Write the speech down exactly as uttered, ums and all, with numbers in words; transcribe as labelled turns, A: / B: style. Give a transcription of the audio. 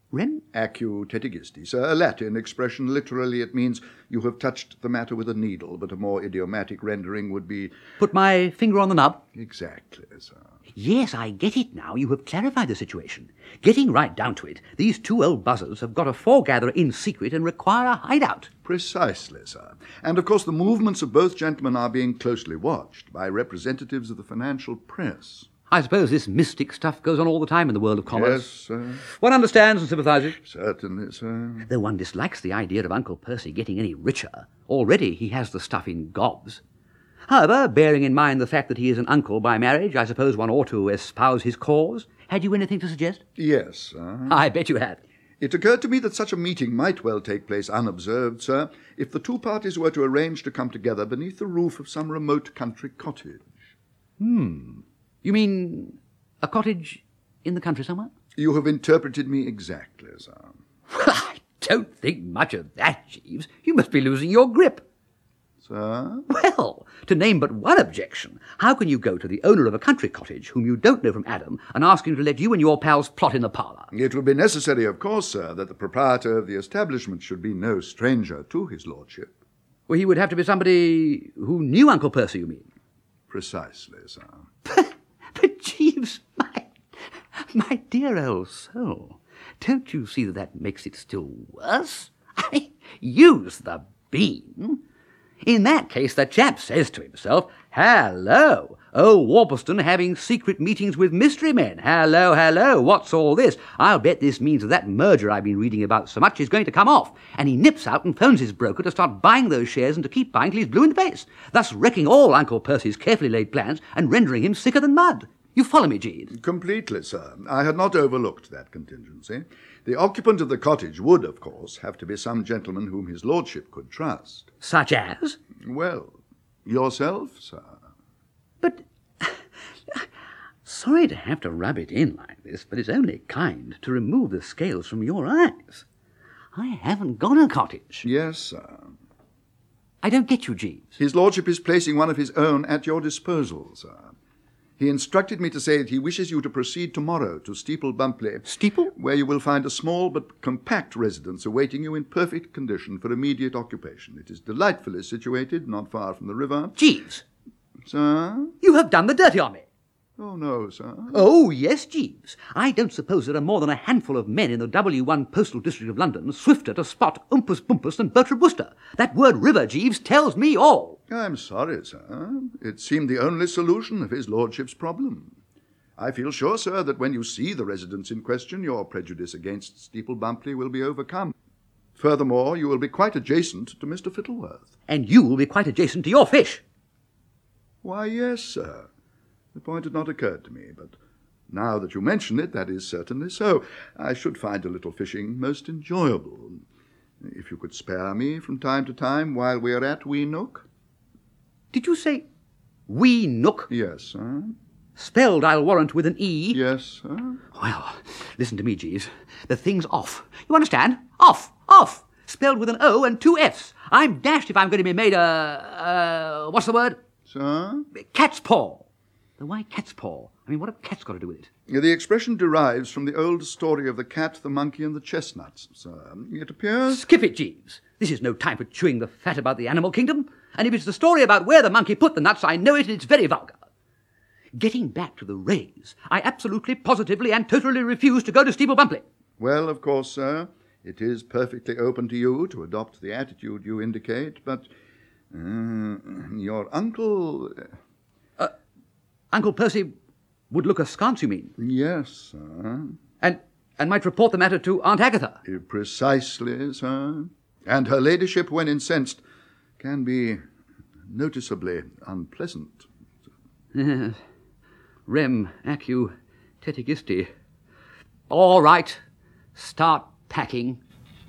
A: Rem?
B: Acu tetigisti, sir, a Latin expression. Literally it means you have touched the matter with a needle, but a more idiomatic rendering would be...
A: Put my finger on the nub?
B: Exactly, sir.
A: Yes, I get it now. You have clarified the situation. Getting right down to it, these two old buzzards have got a foregatherer in secret and require a hideout.
B: Precisely, sir. And of course the movements of both gentlemen are being closely watched by representatives of the financial press.
A: I suppose this mystic stuff goes on all the time in the world of commerce.
B: Yes, sir.
A: One understands and sympathises.
B: Certainly, sir.
A: Though one dislikes the idea of Uncle Percy getting any richer. Already he has the stuff in gobs. However, bearing in mind the fact that he is an uncle by marriage, I suppose one ought to espouse his cause. Had you anything to suggest?
B: Yes, sir.
A: I bet you had.
B: It occurred to me that such a meeting might well take place unobserved, sir, if the two parties were to arrange to come together beneath the roof of some remote country cottage.
A: Hmm. You mean a cottage in the country somewhere?
B: You have interpreted me exactly, sir.
A: Well, I don't think much of that, Jeeves. You must be losing your grip.
B: Sir?
A: Well, to name but one objection, how can you go to the owner of a country cottage, whom you don't know from Adam, and ask him to let you and your pals plot in the parlour?
B: It would be necessary, of course, sir, that the proprietor of the establishment should be no stranger to his lordship.
A: Well, he would have to be somebody who knew Uncle Percy, you mean?
B: Precisely, sir.
A: But, Jeeves, my, my dear old soul, don't you see that that makes it still worse? I mean, use the bean. In that case, the chap says to himself, hello, old Warbleston having secret meetings with mystery men. Hello, hello, what's all this? I'll bet this means that that merger I've been reading about so much is going to come off. And he nips out and phones his broker to start buying those shares and to keep buying till he's blue in the face, thus wrecking all Uncle Percy's carefully laid plans and rendering him sicker than mud. You follow me, Jeeves?
B: Completely, sir. I had not overlooked that contingency. The occupant of the cottage would, of course, have to be some gentleman whom his lordship could trust.
A: Such as?
B: Well, yourself, sir.
A: But, sorry to have to rub it in like this, but it's only kind to remove the scales from your eyes. I haven't got a cottage.
B: Yes, sir.
A: I don't get you, Jeeves.
B: His lordship is placing one of his own at your disposal, sir. He instructed me to say that he wishes you to proceed tomorrow to Steeple Bumpley.
A: Steeple?
B: Where you will find a small but compact residence awaiting you in perfect condition for immediate occupation. It is delightfully situated, not far from the river.
A: Jeeves!
B: Sir?
A: You have done the dirty on me.
B: Oh, no, sir.
A: Oh, yes, Jeeves. I don't suppose there are more than a handful of men in the W one postal district of London swifter to spot Umpus Bumpus than Bertram Wooster. That word river, Jeeves, tells me all.
B: I'm sorry, sir. It seemed the only solution of his lordship's problem. I feel sure, sir, that when you see the residence in question, your prejudice against Steeple Bumpley will be overcome. Furthermore, you will be quite adjacent to Mister Fittleworth.
A: And you will be quite adjacent to your fish.
B: Why, yes, sir. The point had not occurred to me, but now that you mention it, that is certainly so. I should find a little fishing most enjoyable. If you could spare me from time to time while we are at Wee Nook.
A: Did you say Wee Nook?
B: Yes, sir.
A: Spelled, I'll warrant, with an E.
B: Yes, sir.
A: Well, listen to me, Jeeves. The thing's off. You understand? Off! Off! Spelled with an O and two F's. I'm dashed if I'm going to be made a... Uh, what's the word?
B: Sir?
A: Cat's paw. Though why cat's paw? I mean, what have cats got to do with it?
B: The expression derives from the old story of the cat, the monkey, and the chestnuts, sir. It appears...
A: Skip it, Jeeves. This is no time for chewing the fat about the animal kingdom. And if it's the story about where the monkey put the nuts, I know it and it's very vulgar. Getting back to the rays, I absolutely, positively, and totally refuse to go to Steeple Bumpley.
B: Well, of course, sir, it is perfectly open to you to adopt the attitude you indicate, but uh, your uncle...
A: Uh, Uncle Percy would look askance, you mean?
B: Yes, sir.
A: And, and might report the matter to Aunt Agatha?
B: Precisely, sir. And her ladyship, when incensed, can be noticeably unpleasant.
A: Yes. Rem acu tetigisti. All right. Start packing.